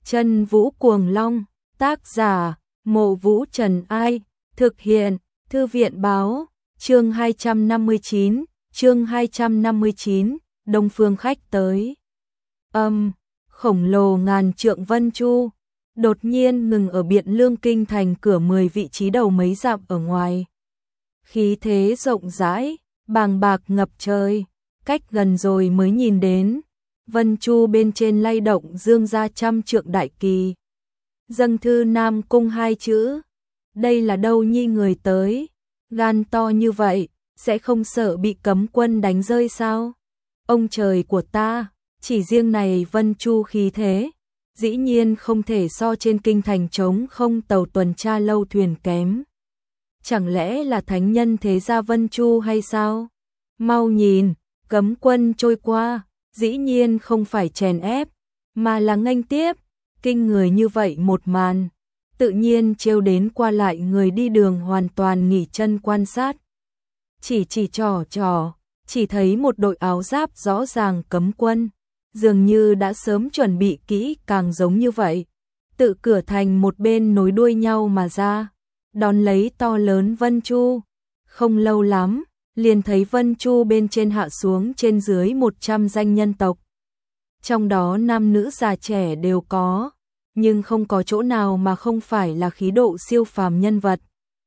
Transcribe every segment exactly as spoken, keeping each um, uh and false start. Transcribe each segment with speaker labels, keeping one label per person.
Speaker 1: Chân Vũ Cuồng Long, tác giả, Mộ Vũ Trần Ai, thực hiện, Thư viện Báo, chương hai trăm năm mươi chín, chương hai trăm năm mươi chín, Đông Phương khách tới. Âm, khổng lồ ngàn trượng Vân Chu, đột nhiên ngừng ở Biện Lương Kinh thành cửa mười vị trí đầu mấy dặm ở ngoài. Khí thế rộng rãi, bàng bạc ngập trời, cách gần rồi mới nhìn đến. Vân Chu bên trên lay động dương ra trăm trượng đại kỳ. Dâng thư Nam Cung hai chữ. Đây là đâu nhi người tới? Gan to như vậy, sẽ không sợ bị cấm quân đánh rơi sao? Ông trời của ta, chỉ riêng này Vân Chu khí thế, dĩ nhiên không thể so trên kinh thành trống không tàu tuần tra lâu thuyền kém. Chẳng lẽ là thánh nhân thế gia Vân Chu hay sao? Mau nhìn, cấm quân trôi qua, dĩ nhiên không phải chèn ép, mà là nghênh tiếp. Kinh người như vậy một màn, tự nhiên trêu đến qua lại người đi đường hoàn toàn nghỉ chân quan sát. Chỉ chỉ trò trò, chỉ thấy một đội áo giáp rõ ràng cấm quân, dường như đã sớm chuẩn bị kỹ càng giống như vậy. Tự cửa thành một bên nối đuôi nhau mà ra, đón lấy to lớn Vân Chu. Không lâu lắm, liền thấy Vân Chu bên trên hạ xuống trên dưới một trăm danh nhân tộc. Trong đó nam nữ già trẻ đều có, nhưng không có chỗ nào mà không phải là khí độ siêu phàm nhân vật.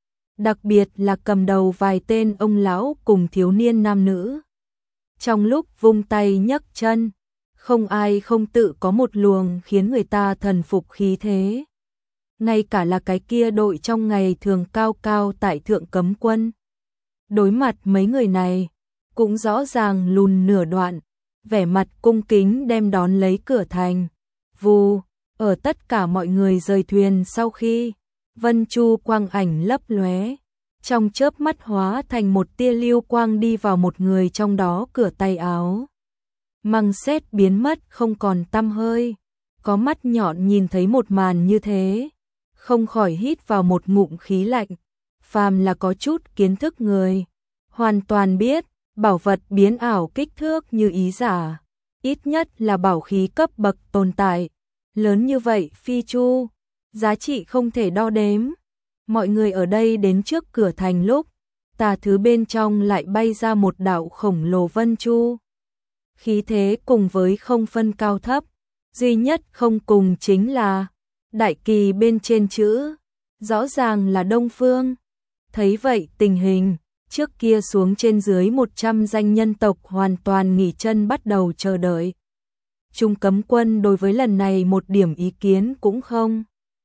Speaker 1: Đặc biệt là cầm đầu vài tên ông lão cùng thiếu niên nam nữ. Trong lúc vung tay nhấc chân, không ai không tự có một luồng khiến người ta thần phục khí thế. Ngay cả là cái kia đội trong ngày thường cao cao tại thượng cấm quân. Đối mặt mấy người này, cũng rõ ràng lùn nửa đoạn, vẻ mặt cung kính đem đón lấy cửa thành. Vù, ở tất cả mọi người rời thuyền sau khi, Vân Chu quang ảnh lấp lóe, trong chớp mắt hóa thành một tia lưu quang đi vào một người trong đó cửa tay áo. Măng sét biến mất không còn tăm hơi, có mắt nhọn nhìn thấy một màn như thế, không khỏi hít vào một ngụm khí lạnh. Phàm là có chút kiến thức người, hoàn toàn biết, bảo vật biến ảo kích thước như ý giả, ít nhất là bảo khí cấp bậc tồn tại, lớn như vậy phi chu, giá trị không thể đo đếm. Mọi người ở đây đến trước cửa thành lúc, tà thứ bên trong lại bay ra một đạo khổng lồ Vân Chu. Khí thế cùng với không phân cao thấp, duy nhất không cùng chính là đại kỳ bên trên chữ, rõ ràng là Đông Phương. Thấy vậy tình hình, trước kia xuống trên dưới một trăm danh nhân tộc hoàn toàn nghỉ chân bắt đầu chờ đợi. Trung cấm quân đối với lần này một điểm ý kiến cũng không.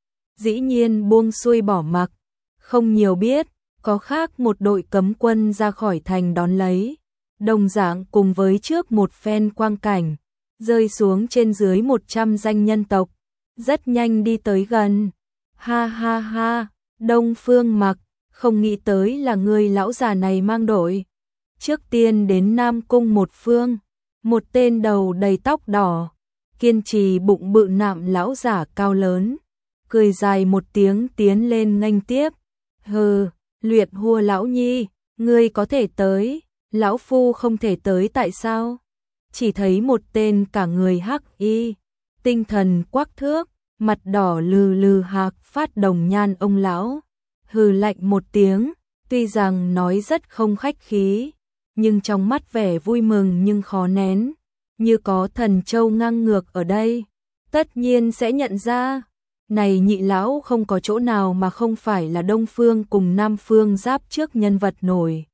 Speaker 1: Dĩ nhiên buông xuôi bỏ mặc, không nhiều biết, có khác một đội cấm quân ra khỏi thành đón lấy. Đồng dạng cùng với trước một phen quang cảnh, rơi xuống trên dưới một trăm danh nhân tộc, rất nhanh đi tới gần. Ha ha ha, Đông Phương Mặc, không nghĩ tới là người lão già này mang đội. Trước tiên đến Nam Cung một phương, một tên đầu đầy tóc đỏ, kiên trì bụng bự nạm lão giả cao lớn, cười dài một tiếng tiến lên nghênh tiếp. Hừ, Luyện Hua lão nhi, ngươi có thể tới, lão phu không thể tới tại sao? Chỉ thấy một tên cả người hắc y, tinh thần quắc thước, mặt đỏ lừ lừ hạc phát đồng nhan ông lão. Hừ lạnh một tiếng, tuy rằng nói rất không khách khí, nhưng trong mắt vẻ vui mừng nhưng khó nén, như có thần châu ngang ngược ở đây, tất nhiên sẽ nhận ra, này nhị lão không có chỗ nào mà không phải là Đông Phương cùng Nam Phương giáp trước nhân vật nổi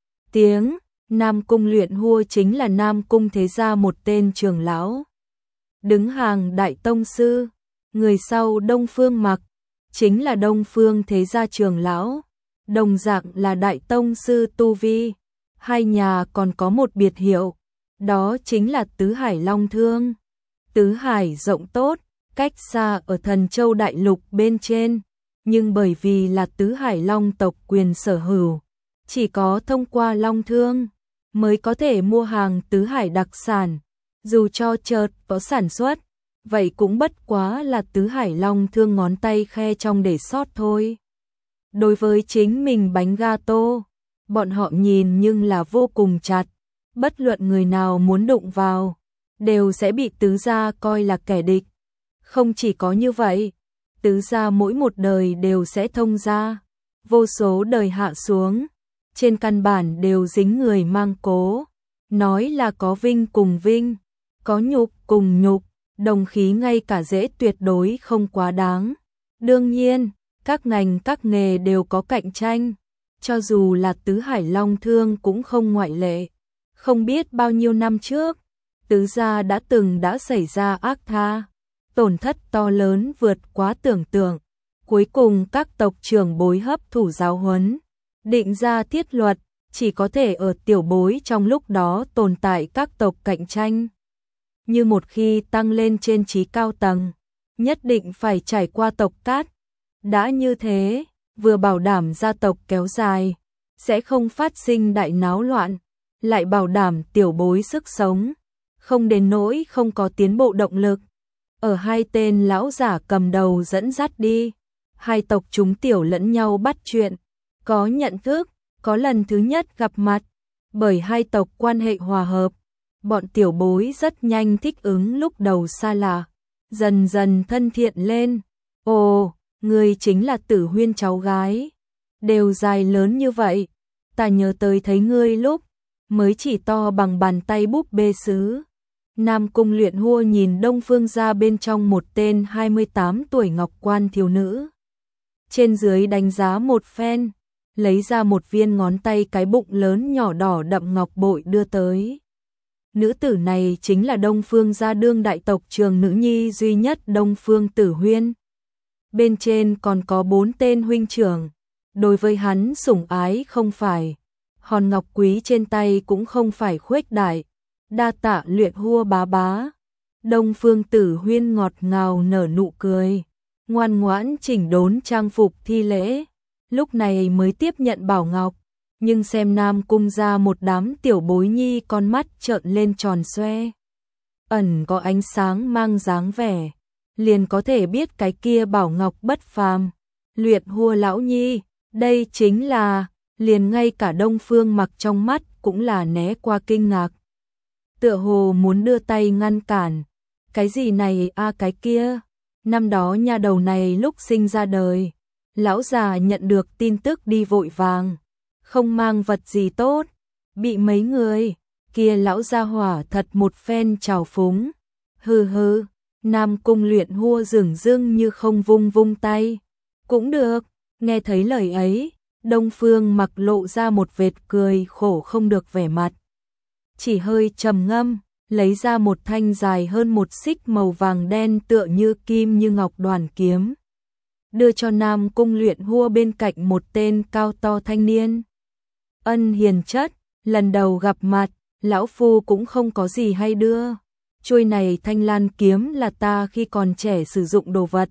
Speaker 1: tiếng. Nam Cung Luyện Hua chính là Nam Cung thế gia một tên trưởng lão, đứng hàng đại tông sư, người sau Đông Phương Mặc chính là Đông Phương thế gia trưởng lão, đồng dạng là đại tông sư tu vi. Hai nhà còn có một biệt hiệu, đó chính là Tứ Hải Long Thương. Tứ Hải rộng tốt, cách xa ở Thần Châu đại lục bên trên, nhưng bởi vì là Tứ Hải Long tộc quyền sở hữu, chỉ có thông qua Long Thương mới có thể mua hàng Tứ Hải đặc sản, dù cho chợt có sản xuất, vậy cũng bất quá là Tứ Hải Long Thương ngón tay khe trong để sót thôi. Đối với chính mình bánh gato, bọn họ nhìn nhưng là vô cùng chặt, bất luận người nào muốn đụng vào, đều sẽ bị tứ gia coi là kẻ địch. Không chỉ có như vậy, tứ gia mỗi một đời đều sẽ thông gia, vô số đời hạ xuống, trên căn bản đều dính người mang cố, nói là có vinh cùng vinh, có nhục cùng nhục, đồng khí ngay cả dễ tuyệt đối không quá đáng. Đương nhiên, các ngành các nghề đều có cạnh tranh, cho dù là tứ hải long thương cũng không ngoại lệ. Không biết bao nhiêu năm trước, tứ gia đã từng đã xảy ra ác tha, tổn thất to lớn vượt quá tưởng tượng. Cuối cùng các tộc trưởng bối hấp thủ giáo huấn, định ra thiết luật, chỉ có thể ở tiểu bối trong lúc đó tồn tại các tộc cạnh tranh. Như một khi tăng lên trên trí cao tầng, nhất định phải trải qua tộc cát. Đã như thế, vừa bảo đảm gia tộc kéo dài, sẽ không phát sinh đại náo loạn, lại bảo đảm tiểu bối sức sống, không đến nỗi không có tiến bộ động lực. Ở hai tên lão giả cầm đầu dẫn dắt đi, hai tộc chúng tiểu lẫn nhau bắt chuyện, có nhận thức, có lần thứ nhất gặp mặt, bởi hai tộc quan hệ hòa hợp, bọn tiểu bối rất nhanh thích ứng lúc đầu xa lạ, dần dần thân thiện lên. Ồ, người chính là Tử Huyên cháu gái, đều dài lớn như vậy, ta nhớ tới thấy ngươi lúc mới chỉ to bằng bàn tay búp bê sứ. Nam Cung Luyện Hua nhìn Đông Phương gia bên trong một tên hai mươi tám tuổi ngọc quan thiếu nữ. Trên dưới đánh giá một phen, lấy ra một viên ngón tay cái bụng lớn nhỏ đỏ đậm ngọc bội đưa tới. Nữ tử này chính là Đông Phương gia đương đại tộc trường nữ nhi duy nhất Đông Phương Tử Huyên. Bên trên còn có bốn tên huynh trưởng, đối với hắn sủng ái không phải, hòn ngọc quý trên tay cũng không phải khuếch đại. Đa tạ Luyện Hua bá bá. Đông Phương Tử Huyên ngọt ngào nở nụ cười, ngoan ngoãn chỉnh đốn trang phục thi lễ, lúc này mới tiếp nhận bảo ngọc, nhưng xem Nam Cung ra một đám tiểu bối nhi con mắt trợn lên tròn xoe, ẩn có ánh sáng mang dáng vẻ, liền có thể biết cái kia bảo ngọc bất phàm. Luyện Hua lão nhi, đây chính là, liền ngay cả Đông Phương Mặc trong mắt cũng là né qua kinh ngạc, tựa hồ muốn đưa tay ngăn cản. Cái gì này a à, cái kia, năm đó nha đầu này lúc sinh ra đời, lão già nhận được tin tức đi vội vàng, không mang vật gì tốt, bị mấy người kia lão gia hỏa thật một phen trào phúng. Hừ hừ, Nam Cung Luyện Hua dửng dưng như không vung vung tay. Cũng được, nghe thấy lời ấy, Đông Phương Mặc lộ ra một vệt cười khổ không được vẻ mặt, chỉ hơi trầm ngâm, lấy ra một thanh dài hơn một xích màu vàng đen tựa như kim như ngọc đoàn kiếm, đưa cho Nam Cung Luyện Hua bên cạnh một tên cao to thanh niên. Ân hiền chất, lần đầu gặp mặt, lão phu cũng không có gì hay đưa. Chuôi này thanh lan kiếm là ta khi còn trẻ sử dụng đồ vật,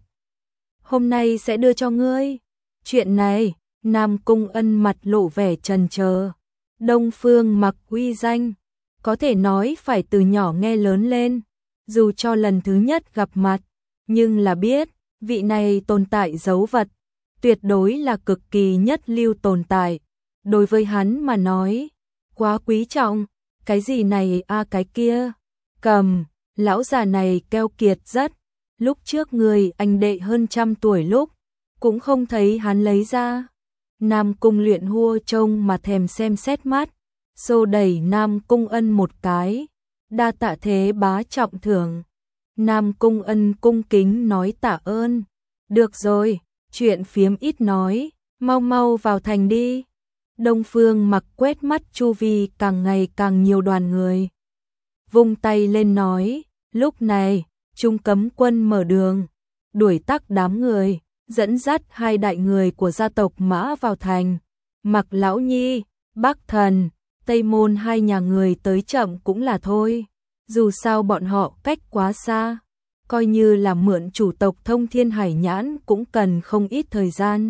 Speaker 1: hôm nay sẽ đưa cho ngươi. Chuyện này, Nam Cung Ân mặt lộ vẻ trần chờ. Đông Phương Mặc uy danh, có thể nói phải từ nhỏ nghe lớn lên, dù cho lần thứ nhất gặp mặt, nhưng là biết, vị này tồn tại dấu vật, tuyệt đối là cực kỳ nhất lưu tồn tại. Đối với hắn mà nói, quá quý trọng, cái gì này a à, cái kia, cầm, lão già này keo kiệt rất, lúc trước người anh đệ hơn trăm tuổi lúc, cũng không thấy hắn lấy ra. Nam Cung Luyện Hua trông mà thèm xem xét mắt, xô đẩy Nam Cung Ân một cái, đa tạ thế bá trọng thưởng. Nam Cung Ân cung kính nói tạ ơn. Được rồi, chuyện phiếm ít nói, mau mau vào thành đi. Đông Phương Mặc quét mắt chu vi càng ngày càng nhiều đoàn người, vung tay lên nói, lúc này, Trung Cấm Quân mở đường, đuổi tắc đám người, dẫn dắt hai đại người của gia tộc Mã vào thành. Mặc lão nhi, Bắc Thần, Tây Môn hai nhà người tới chậm cũng là thôi, dù sao bọn họ cách quá xa, coi như là mượn chủ tộc Thông Thiên Hải Nhãn cũng cần không ít thời gian.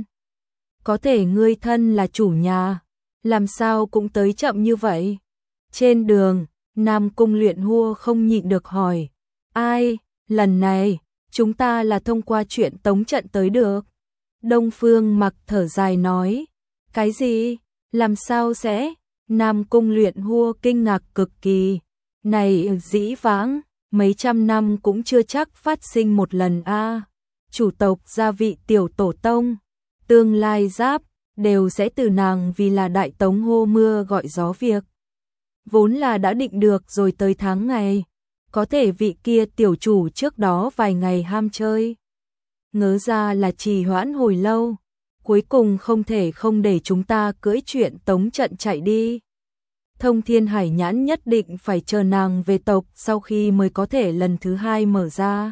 Speaker 1: Có thể ngươi thân là chủ nhà, làm sao cũng tới chậm như vậy? Trên đường, Nam Cung Luyện Hua không nhịn được hỏi, ai, lần này, chúng ta là thông qua chuyện tống trận tới được. Đông Phương Mặc thở dài nói, cái gì, làm sao sẽ? Nam Cung Luyện Hua kinh ngạc cực kỳ, này dĩ vãng, mấy trăm năm cũng chưa chắc phát sinh một lần a. Chủ tộc gia vị tiểu tổ tông, tương lai giáp, đều sẽ từ nàng vì là đại tống hô mưa gọi gió việc. Vốn là đã định được rồi tới tháng ngày, có thể vị kia tiểu chủ trước đó vài ngày ham chơi. Ngớ ra là trì hoãn hồi lâu, cuối cùng không thể không để chúng ta cưỡi chuyện tống trận chạy đi. Thông Thiên Hải Nhãn nhất định phải chờ nàng về tộc sau khi mới có thể lần thứ hai mở ra.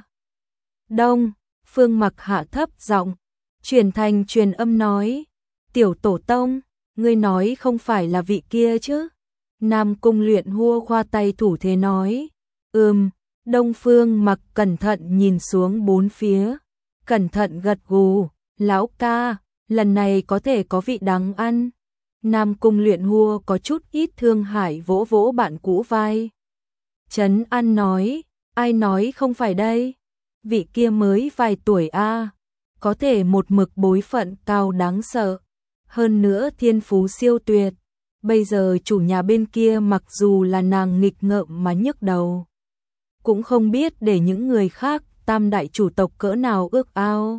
Speaker 1: Đông, Phương Mặc hạ thấp giọng, truyền thành truyền âm nói, tiểu tổ tông, ngươi nói không phải là vị kia chứ? Nam Cung Luyện hua khoa tay thủ thế nói, ừm. Đông Phương Mặc cẩn thận nhìn xuống bốn phía, cẩn thận gật gù, lão ca, lần này có thể có vị đáng ăn. Nam Cung Luyện hua có chút ít thương hại vỗ vỗ bạn cũ vai. Trấn An nói, ai nói không phải đây? Vị kia mới vài tuổi a, có thể một mực bối phận cao đáng sợ, hơn nữa thiên phú siêu tuyệt. Bây giờ chủ nhà bên kia mặc dù là nàng nghịch ngợm mà nhức đầu, cũng không biết để những người khác tam đại chủ tộc cỡ nào ước ao.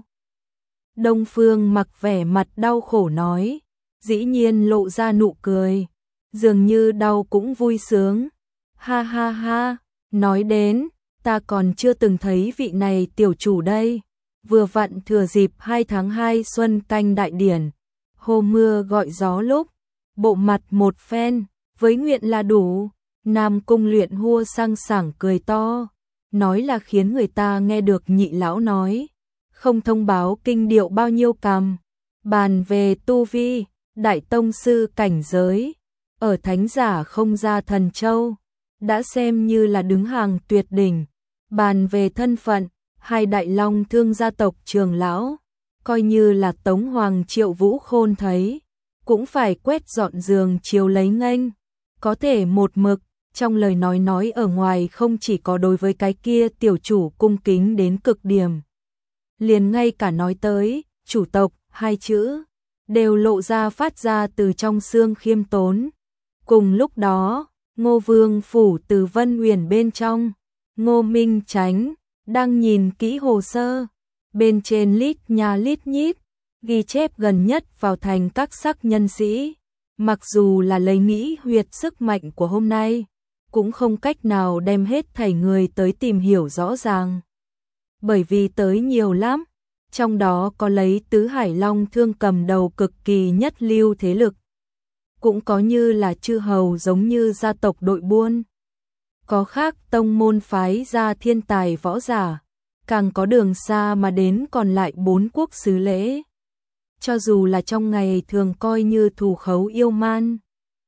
Speaker 1: Đông Phương Mặc vẻ mặt đau khổ nói, dĩ nhiên lộ ra nụ cười, dường như đau cũng vui sướng. Ha ha ha, nói đến, ta còn chưa từng thấy vị này tiểu chủ đây. Vừa vặn thừa dịp hai tháng hai xuân canh đại điển, hô mưa gọi gió lúc, bộ mặt một phen, với nguyện là đủ. Nam Cung Luyện hua sang sảng cười to, nói là khiến người ta nghe được nhị lão nói, không thông báo kinh điệu bao nhiêu cằm. Bàn về tu vi, đại tông sư cảnh giới, ở thánh giả không ra thần châu, đã xem như là đứng hàng tuyệt đỉnh. Bàn về thân phận, hai đại long thương gia tộc trường lão, coi như là Tống Hoàng Triệu Vũ Khôn thấy, cũng phải quét dọn giường chiếu lấy nghênh. Có thể một mực, trong lời nói nói ở ngoài không chỉ có đối với cái kia tiểu chủ cung kính đến cực điểm. Liền ngay cả nói tới, chủ tộc, hai chữ, đều lộ ra phát ra từ trong xương khiêm tốn. Cùng lúc đó, Ngô Vương phủ từ Vân Uyển bên trong, Ngô Minh Chánh đang nhìn kỹ hồ sơ, bên trên lít nha lít nhít, ghi chép gần nhất vào thành các sắc nhân sĩ. Mặc dù là lấy nghĩ huyệt sức mạnh của hôm nay, cũng không cách nào đem hết thảy người tới tìm hiểu rõ ràng. Bởi vì tới nhiều lắm, trong đó có lấy tứ hải long thương cầm đầu cực kỳ nhất lưu thế lực. Cũng có như là chư hầu giống như gia tộc đội buôn. Có khác tông môn phái ra thiên tài võ giả, càng có đường xa mà đến còn lại bốn quốc xứ lễ. Cho dù là trong ngày thường coi như thù khấu yêu man,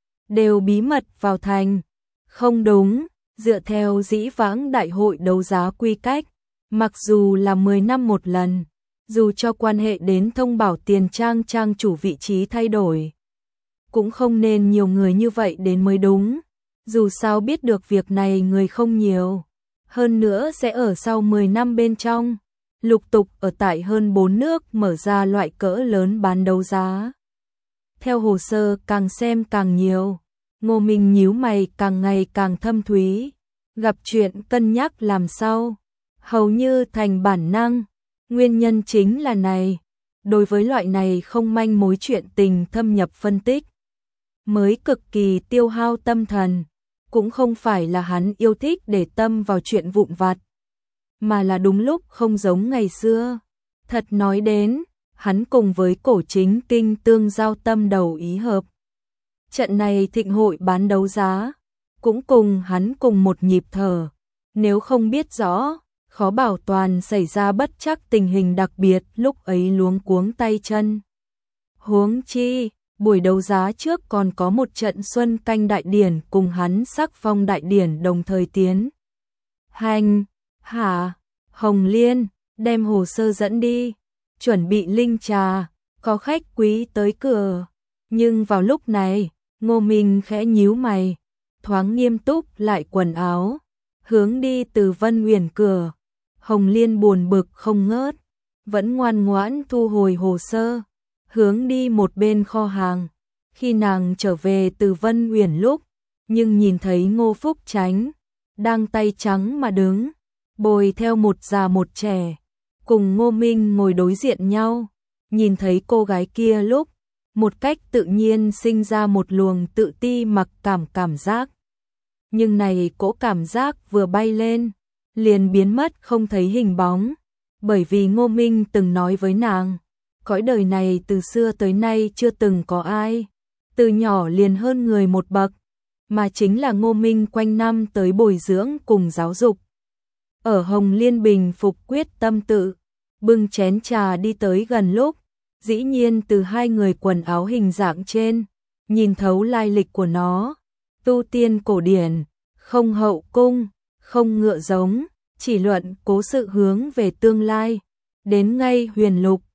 Speaker 1: đều bí mật vào thành. Không đúng, dựa theo dĩ vãng đại hội đấu giá quy cách, mặc dù là mười năm một lần, dù cho quan hệ đến thông bảo tiền trang trang chủ vị trí thay đổi, cũng không nên nhiều người như vậy đến mới đúng. Dù sao biết được việc này người không nhiều, hơn nữa sẽ ở sau mười năm bên trong, lục tục ở tại hơn bốn nước mở ra loại cỡ lớn bán đấu giá. Theo hồ sơ càng xem càng nhiều, Ngô Minh nhíu mày càng ngày càng thâm thúy, gặp chuyện cân nhắc làm sao, hầu như thành bản năng. Nguyên nhân chính là này, đối với loại này không manh mối chuyện tình thâm nhập phân tích, mới cực kỳ tiêu hao tâm thần. Cũng không phải là hắn yêu thích để tâm vào chuyện vụn vặt, mà là đúng lúc không giống ngày xưa. Thật nói đến, hắn cùng với cổ chính kinh tương giao tâm đầu ý hợp. Trận này thịnh hội bán đấu giá, cũng cùng hắn cùng một nhịp thở. Nếu không biết rõ, khó bảo toàn xảy ra bất trắc tình hình đặc biệt lúc ấy luống cuống tay chân. Huống chi, buổi đấu giá trước còn có một trận xuân canh đại điển cùng hắn sắc phong đại điển đồng thời tiến hành. Hả? Hồng Liên, đem hồ sơ dẫn đi, chuẩn bị linh trà, có khách quý tới cửa. Nhưng vào lúc này, Ngô Minh khẽ nhíu mày, thoáng nghiêm túc lại quần áo, hướng đi từ Vân Uyển cửa. Hồng Liên buồn bực không ngớt, vẫn ngoan ngoãn thu hồi hồ sơ, hướng đi một bên kho hàng. Khi nàng trở về từ Vân Uyển lúc, nhưng nhìn thấy Ngô Phúc Chánh đang tay trắng mà đứng, bồi theo một già một trẻ, cùng Ngô Minh ngồi đối diện nhau, nhìn thấy cô gái kia lúc, một cách tự nhiên sinh ra một luồng tự ti mặc cảm cảm giác. Nhưng này cỗ cảm giác vừa bay lên, liền biến mất không thấy hình bóng, bởi vì Ngô Minh từng nói với nàng, cõi đời này từ xưa tới nay chưa từng có ai, từ nhỏ liền hơn người một bậc, mà chính là Ngô Minh quanh năm tới bồi dưỡng cùng giáo dục. Ở Hồng Liên Bình Phục quyết tâm tự, bưng chén trà đi tới gần lúc, dĩ nhiên từ hai người quần áo hình dạng trên, nhìn thấu lai lịch của nó, tu tiên cổ điển, không hậu cung, không ngựa giống, chỉ luận cố sự hướng về tương lai, đến ngay huyền lục,